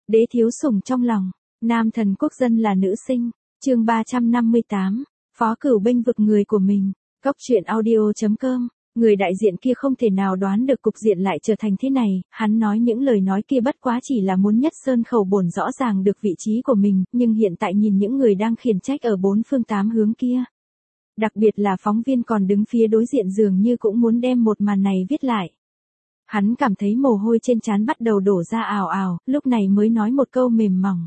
Đế thiếu sủng trong lòng, nam thần quốc dân là nữ sinh, chương 358, Phó Cửu bênh vực người của mình, Cóc truyện audio.com, người đại diện kia không thể nào đoán được cục diện lại trở thành thế này, hắn nói những lời nói kia bất quá chỉ là muốn Nhất Sơn Khẩu Bổn rõ ràng được vị trí của mình, nhưng hiện tại nhìn những người đang khiển trách ở bốn phương tám hướng kia. Đặc biệt là phóng viên còn đứng phía đối diện dường như cũng muốn đem một màn này viết lại. Hắn cảm thấy mồ hôi trên trán bắt đầu đổ ra ào ào, lúc này mới nói một câu mềm mỏng.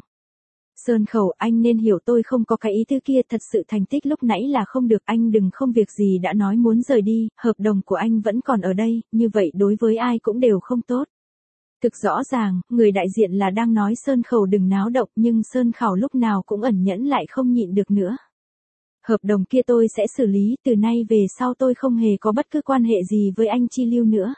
Sơn Khẩu, anh nên hiểu tôi không có cái ý thứ kia, thật sự thành tích lúc nãy là không được, anh đừng không việc gì đã nói muốn rời đi, hợp đồng của anh vẫn còn ở đây, như vậy đối với ai cũng đều không tốt. Thực rõ ràng, người đại diện là đang nói Sơn Khẩu đừng náo động, nhưng Sơn Khẩu lúc nào cũng ẩn nhẫn lại không nhịn được nữa. Hợp đồng kia tôi sẽ xử lý, từ nay về sau tôi không hề có bất cứ quan hệ gì với anh Chi Lưu nữa.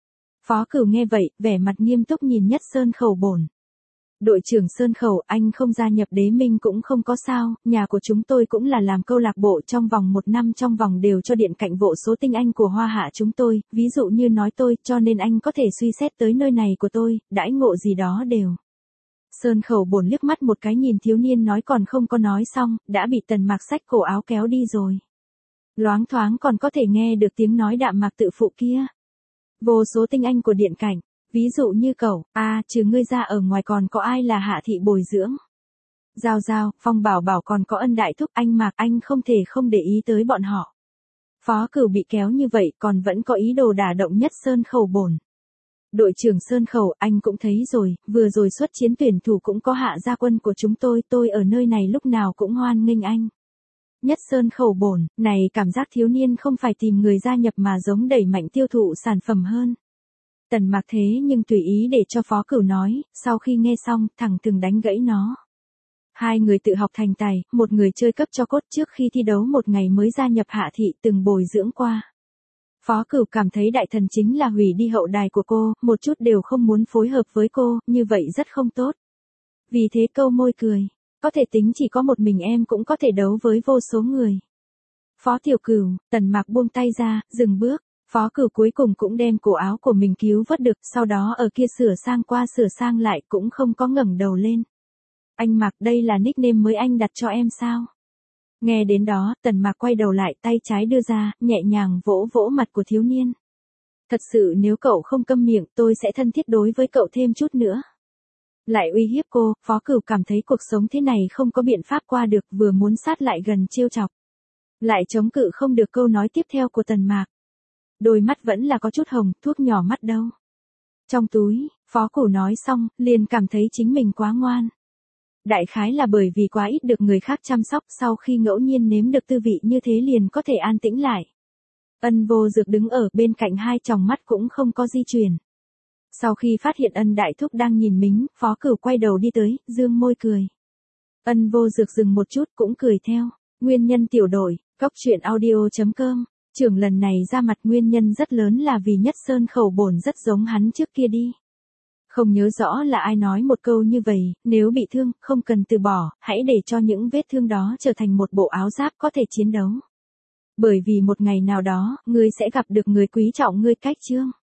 Phó Cửu nghe vậy, vẻ mặt nghiêm túc nhìn Nhất Sơn Khẩu Bổn. Đội trưởng Sơn Khẩu, anh không gia nhập Đế Minh cũng không có sao, nhà của chúng tôi cũng là làm câu lạc bộ trong vòng 1 năm trong vòng đều cho điện cạnh vô số tinh anh của Hoa Hạ chúng tôi, ví dụ như nói tôi, cho nên anh có thể suy xét tới nơi này của tôi, đãi ngộ gì đó đều. Sơn Khẩu Bổn liếc mắt một cái nhìn thiếu niên nói còn không có nói xong, đã bị Tần Mạc xách cổ áo kéo đi rồi. Loáng thoáng còn có thể nghe được tiếng nói đạm mạc tự phụ kia. Vô số tinh anh của điện cảnh, ví dụ như cậu, trừ ngươi ra ở ngoài còn có ai là Hạ thị bồi dưỡng. Giao Giao, Phong Bảo Bảo còn có Ân Đại Thúc, anh Mạc, anh không thể không để ý tới bọn họ. Phó Cửu bị kéo như vậy còn vẫn có ý đồ đả động Nhất Sơn Khẩu Bổn. Đội trưởng Sơn Khẩu, anh cũng thấy rồi, vừa rồi xuất chiến tuyển thủ cũng có Hạ gia quân của chúng tôi ở nơi này lúc nào cũng hoan nghênh anh. Nhất Sơn Khẩu Bổn, này cảm giác thiếu niên không phải tìm người gia nhập mà giống đẩy mạnh tiêu thụ sản phẩm hơn. Tần Mạc thế nhưng tùy ý để cho Phó Cửu nói, sau khi nghe xong, thẳng thừng đánh gãy nó. Hai người tự học thành tài, một người chơi cấp cho cốt trước khi thi đấu một ngày mới gia nhập Hạ thị từng bồi dưỡng qua. Phó Cửu cảm thấy đại thần chính là hủy đi hậu đài của cô, một chút đều không muốn phối hợp với cô, như vậy rất không tốt. Vì thế câu môi cười, có thể tính chỉ có một mình em cũng có thể đấu với vô số người. Phó Tiểu Cửu, Tần Mạc buông tay ra, dừng bước. Phó Cửu cuối cùng cũng đem cổ áo của mình cứu vớt được, sau đó ở kia sửa sang qua sửa sang lại cũng không có ngẩng đầu lên. Anh Mạc, đây là nickname mới anh đặt cho em sao? Nghe đến đó, Tần Mạc quay đầu lại, tay trái đưa ra, nhẹ nhàng vỗ vỗ mặt của thiếu niên. Thật sự nếu cậu không câm miệng, tôi sẽ thân thiết đối với cậu thêm chút nữa. Lại uy hiếp cô, Phó Cửu cảm thấy cuộc sống thế này không có biện pháp qua được, vừa muốn sát lại gần trêu chọc. Lại chống cự không được câu nói tiếp theo của Tần Mạc. Đôi mắt vẫn là có chút hồng, thuốc nhỏ mắt đâu. Trong túi, Phó Cửu nói xong, liền cảm thấy chính mình quá ngoan. Đại khái là bởi vì quá ít được người khác chăm sóc, sau khi ngẫu nhiên nếm được tư vị như thế liền có thể an tĩnh lại. Ân Vô Dược đứng ở bên cạnh hai tròng mắt cũng không có di chuyển. Sau khi phát hiện Ân Đại Thúc đang nhìn mình, Phó Cửu quay đầu đi tới, dương môi cười. Ân Vô Dược dừng một chút cũng cười theo. Nguyên nhân tiểu đội, Cóc truyện audio.com. Trưởng lần này ra mặt nguyên nhân rất lớn là vì Nhất Sơn Khẩu Bổn rất giống hắn trước kia đi. Không nhớ rõ là ai nói một câu như vậy, nếu bị thương, không cần từ bỏ, hãy để cho những vết thương đó trở thành một bộ áo giáp có thể chiến đấu. Bởi vì một ngày nào đó, ngươi sẽ gặp được người quý trọng ngươi cách chương.